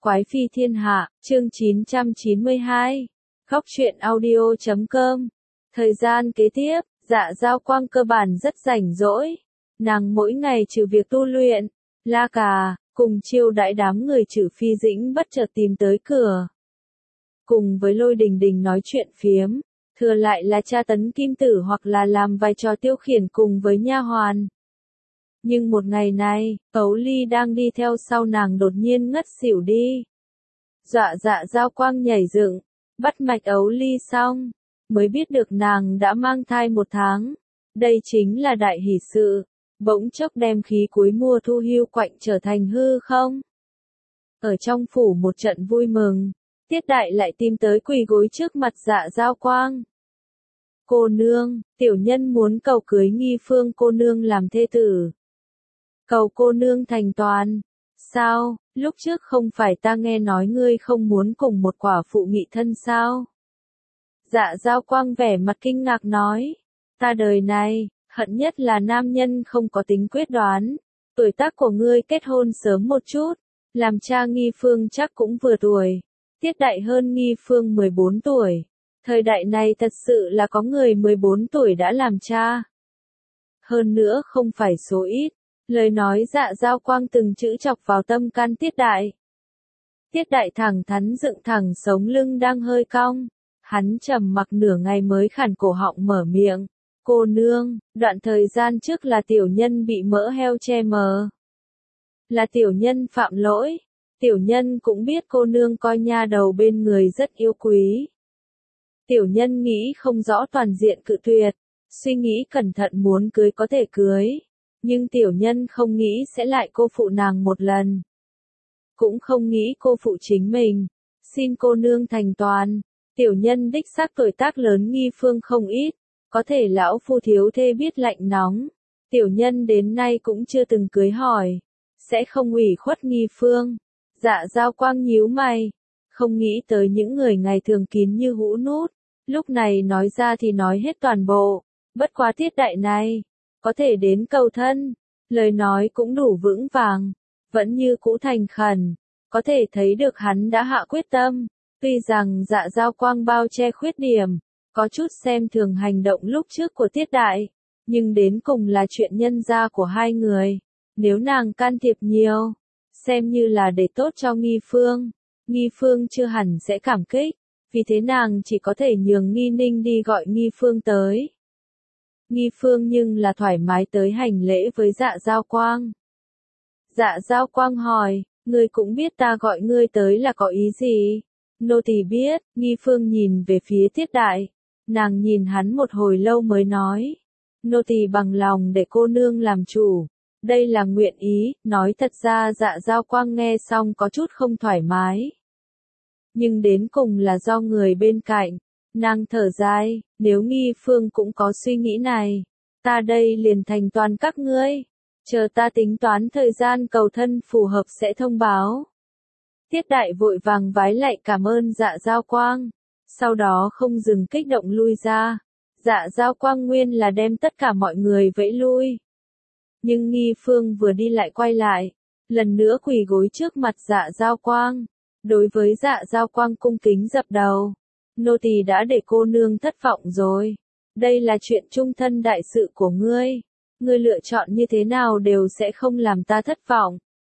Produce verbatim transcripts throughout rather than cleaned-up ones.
Quái phi thiên hạ, chương chín trăm chín mươi hai. Góc truyện audio chấm com. Thời gian kế tiếp, Dạ Giao Quang cơ bản rất rảnh rỗi. Nàng mỗi ngày trừ việc tu luyện, la cà, cùng chiêu đãi đám người Trừ Phi Dĩnh bất chợt tìm tới cửa. Cùng với Lôi Đình Đình nói chuyện phiếm, thừa lại là tra tấn kim tử hoặc là làm vài trò tiêu khiển cùng với nha hoàn. Nhưng một ngày này, Ấu Ly đang đi theo sau nàng đột nhiên ngất xỉu đi. Dọa Dạ Giao Quang nhảy dựng, bắt mạch Ấu Ly xong, mới biết được nàng đã mang thai một tháng. Đây chính là đại hỷ sự, bỗng chốc đem khí cuối mùa thu hưu quạnh trở thành hư không. Ở trong phủ một trận vui mừng, Tiết Đại lại tìm tới quỳ gối trước mặt Dạ Giao Quang. Cô nương, tiểu nhân muốn cầu cưới Nghi Phương cô nương làm thê tử. Cầu cô nương thành toàn. Sao, lúc trước không phải ta nghe nói ngươi không muốn cùng một quả phụ nghị thân sao? Dạ Giao Quang vẻ mặt kinh ngạc nói. Ta đời này, hận nhất là nam nhân không có tính quyết đoán. Tuổi tác của ngươi kết hôn sớm một chút, làm cha Nghi Phương chắc cũng vừa tuổi. Tiết Đại hơn Nghi Phương mười bốn tuổi. Thời đại này thật sự là có người mười bốn tuổi đã làm cha. Hơn nữa không phải số ít. Lời nói Dạ Giao Quang từng chữ chọc vào tâm can Tiết Đại. Tiết Đại thẳng thắn dựng thẳng sống lưng đang hơi cong. Hắn trầm mặc nửa ngày mới khản cổ họng mở miệng. Cô nương, đoạn thời gian trước là tiểu nhân bị mỡ heo che mờ. Là tiểu nhân phạm lỗi. Tiểu nhân cũng biết cô nương coi nha đầu bên người rất yêu quý. Tiểu nhân nghĩ không rõ toàn diện cự tuyệt. Suy nghĩ cẩn thận muốn cưới có thể cưới. Nhưng tiểu nhân không nghĩ sẽ lại cô phụ nàng một lần. Cũng không nghĩ cô phụ chính mình. Xin cô nương thành toàn. Tiểu nhân đích xác tuổi tác lớn Nghi Phương không ít. Có thể lão phu thiếu thê biết lạnh nóng. Tiểu nhân đến nay cũng chưa từng cưới hỏi. Sẽ không ủy khuất Nghi Phương. Dạ Giao Quang nhíu mày. Không nghĩ tới những người ngày thường kín như hũ nút. Lúc này nói ra thì nói hết toàn bộ. Bất quá Tiết Đại này. Có thể đến cầu thân, lời nói cũng đủ vững vàng, vẫn như cũ thành khẩn, có thể thấy được hắn đã hạ quyết tâm, tuy rằng Dạ Giao Quang bao che khuyết điểm, có chút xem thường hành động lúc trước của Tiết Đại, nhưng đến cùng là chuyện nhân gia của hai người, nếu nàng can thiệp nhiều, xem như là để tốt cho Nghi Phương, Nghi Phương chưa hẳn sẽ cảm kích, vì thế nàng chỉ có thể nhường Nghi Ninh đi gọi Nghi Phương tới. Nghi Phương nhưng là thoải mái tới hành lễ với Dạ Giao Quang. Dạ Giao Quang hỏi, ngươi cũng biết ta gọi ngươi tới là có ý gì? Nô tỳ biết, Nghi Phương nhìn về phía Tiết Đại. Nàng nhìn hắn một hồi lâu mới nói. Nô tỳ bằng lòng để cô nương làm chủ. Đây là nguyện ý, nói thật ra Dạ Giao Quang nghe xong có chút không thoải mái. Nhưng đến cùng là do người bên cạnh. Nàng thở dài, nếu Nghi Phương cũng có suy nghĩ này, ta đây liền thành toàn các ngươi, chờ ta tính toán thời gian cầu thân phù hợp sẽ thông báo. Tiết Đại vội vàng vái lạy cảm ơn Dạ Giao Quang, sau đó không dừng kích động lui ra. Dạ Giao Quang nguyên là đem tất cả mọi người vẫy lui. Nhưng Nghi Phương vừa đi lại quay lại, lần nữa quỳ gối trước mặt Dạ Giao Quang, đối với Dạ Giao Quang cung kính dập đầu. Nô tỳ đã để cô nương thất vọng rồi. Đây là chuyện chung thân đại sự của ngươi. Ngươi lựa chọn như thế nào đều sẽ không làm ta thất vọng.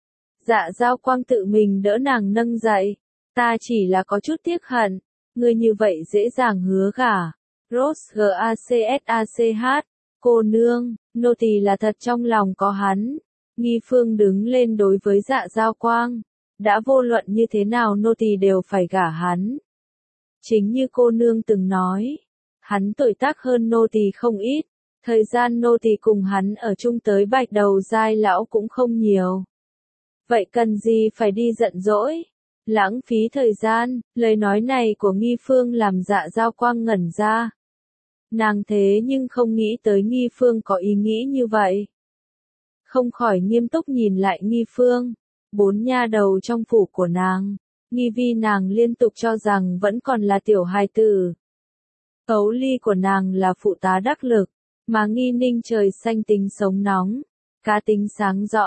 Dạ Giao Quang tự mình đỡ nàng nâng dậy. Ta chỉ là có chút tiếc hận. Ngươi như vậy dễ dàng hứa gả. Rose G A C S A C H. Cô nương, nô tỳ là thật trong lòng có hắn. Nghi Phương đứng lên đối với Dạ Giao Quang. Đã vô luận như thế nào nô tỳ đều phải gả hắn. Chính như cô nương từng nói, hắn tuổi tác hơn nô tỳ không ít, thời gian nô tỳ cùng hắn ở chung tới bạch đầu giai lão cũng không nhiều. Vậy cần gì phải đi giận dỗi, lãng phí thời gian, lời nói này của Nghi Phương làm Dạ Giao Quang ngẩn ra. Nàng thế nhưng không nghĩ tới Nghi Phương có ý nghĩ như vậy. Không khỏi nghiêm túc nhìn lại Nghi Phương, bốn nha đầu trong phủ của nàng. Nghi Vi nàng liên tục cho rằng vẫn còn là tiểu hài tử. Ấu Ly của nàng là phụ tá đắc lực, mà Nghi Ninh trời xanh tính sống nóng, cá tính sáng rõ,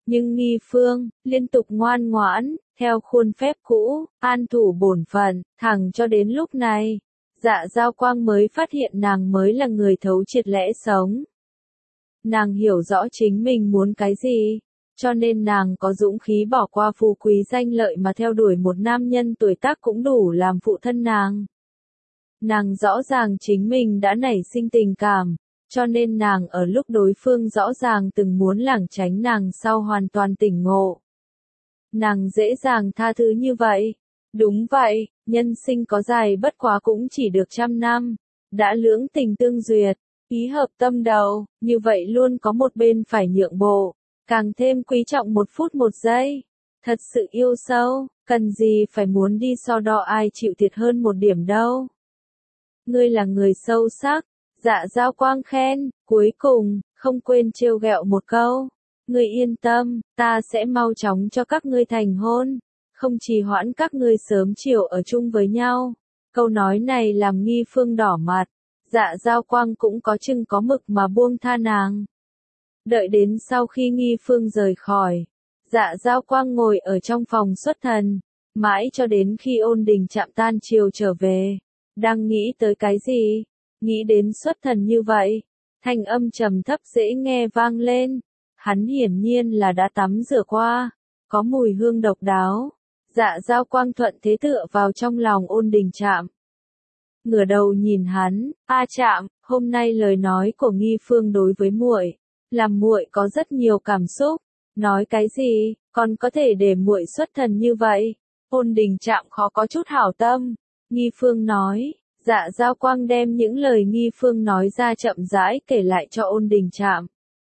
Nhưng Nghi Phương, liên tục ngoan ngoãn, theo khuôn phép cũ, an thủ bổn phận, thẳng cho đến lúc này. Dạ Giao Quang mới phát hiện nàng mới là người thấu triệt lẽ sống. Nàng hiểu rõ chính mình muốn cái gì, cho nên nàng có dũng khí bỏ qua phú quý danh lợi mà theo đuổi một nam nhân tuổi tác cũng đủ làm phụ thân nàng. Nàng rõ ràng chính mình đã nảy sinh tình cảm, cho nên nàng ở lúc đối phương rõ ràng từng muốn lảng tránh nàng sau hoàn toàn tỉnh ngộ. Nàng dễ dàng tha thứ như vậy. Đúng vậy, nhân sinh có dài bất quá cũng chỉ được trăm năm. Đã lưỡng tình tương duyệt, ý hợp tâm đầu, như vậy luôn có một bên phải nhượng bộ, càng thêm quý trọng một phút một giây. Thật sự yêu sâu, cần gì phải muốn đi so đo ai chịu thiệt hơn một điểm đâu. Ngươi là người sâu sắc, Dạ Giao Quang khen, cuối cùng, không quên trêu ghẹo một câu. Ngươi yên tâm, ta sẽ mau chóng cho các ngươi thành hôn, không trì hoãn các ngươi sớm chiều ở chung với nhau. Câu nói này làm Nghi Phương đỏ mặt, Dạ Giao Quang cũng có chừng có mực mà buông tha nàng. Đợi đến sau khi Nghi Phương rời khỏi, Dạ Giao Quang ngồi ở trong phòng xuất thần, mãi cho đến khi Ôn Đình Trạm tan chiều trở về, đang nghĩ tới cái gì, nghĩ đến xuất thần như vậy, thanh âm trầm thấp dễ nghe vang lên. Hắn hiển nhiên là đã tắm rửa qua, có mùi hương độc đáo. Dạ Giao Quang thuận thế tựa vào trong lòng Ôn Đình Trạm. Ngửa đầu nhìn hắn, "A Trạm, hôm nay lời nói của Nghi Phương đối với muội, làm muội có rất nhiều cảm xúc, nói cái gì, còn có thể để muội xuất thần như vậy?" Ôn Đình Trạm khó có chút hảo tâm. Nghi Phương nói, Dạ Giao Quang đem những lời Nghi Phương nói ra chậm rãi kể lại cho Ôn Đình Trạm.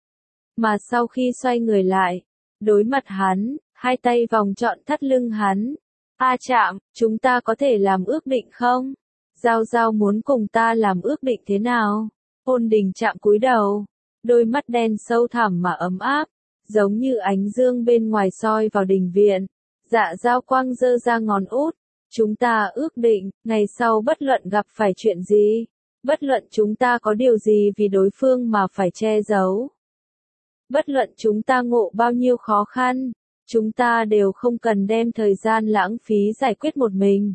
Mà sau khi xoay người lại, đối mặt hắn, hai tay vòng trọn thắt lưng hắn. "A Trạm, chúng ta có thể làm ước định không? Giao Giao muốn cùng ta làm ước định thế nào?" Ôn Đình Trạm cúi đầu, đôi mắt đen sâu thẳm mà ấm áp, giống như ánh dương bên ngoài soi vào đình viện. Dạ Giao Quang giơ ra ngón út, "Chúng ta ước định, ngày sau bất luận gặp phải chuyện gì, bất luận chúng ta có điều gì vì đối phương mà phải che giấu. Bất luận chúng ta ngộ bao nhiêu khó khăn, chúng ta đều không cần đem thời gian lãng phí giải quyết một mình.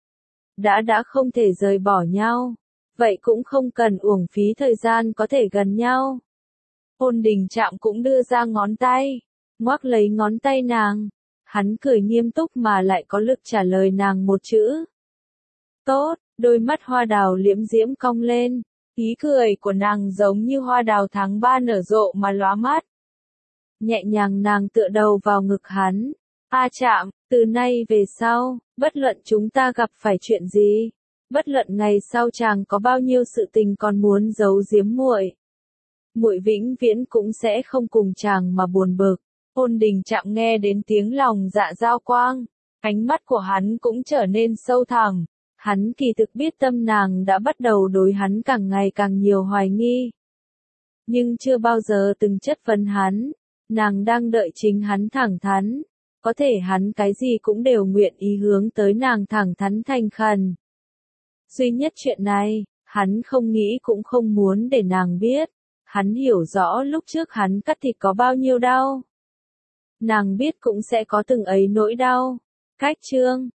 Đã đã không thể rời bỏ nhau, vậy cũng không cần uổng phí thời gian có thể gần nhau." Ôn Đình Trạm cũng đưa ra ngón tay, ngoắc lấy ngón tay nàng. Hắn cười nghiêm túc mà lại có lực trả lời nàng một chữ. "Tốt." Đôi mắt hoa đào liễm diễm cong lên, ý cười của nàng giống như hoa đào tháng ba nở rộ mà lóa mắt. Nhẹ nhàng nàng tựa đầu vào ngực hắn. "A Trạm, từ nay về sau, bất luận chúng ta gặp phải chuyện gì, bất luận ngày sau chàng có bao nhiêu sự tình còn muốn giấu giếm muội, muội vĩnh viễn cũng sẽ không cùng chàng mà buồn bực." Ôn Đình Trạm nghe đến tiếng lòng Dạ Giao Quang, ánh mắt của hắn cũng trở nên sâu thẳm. Hắn kỳ thực biết tâm nàng đã bắt đầu đối hắn càng ngày càng nhiều hoài nghi, nhưng chưa bao giờ từng chất vấn hắn. Nàng đang đợi chính hắn thẳng thắn, có thể hắn cái gì cũng đều nguyện ý hướng tới nàng thẳng thắn thành khẩn. Duy nhất chuyện này, hắn không nghĩ cũng không muốn để nàng biết. Hắn hiểu rõ lúc trước hắn cắt thịt có bao nhiêu đau. Nàng biết cũng sẽ có từng ấy nỗi đau. Cách chương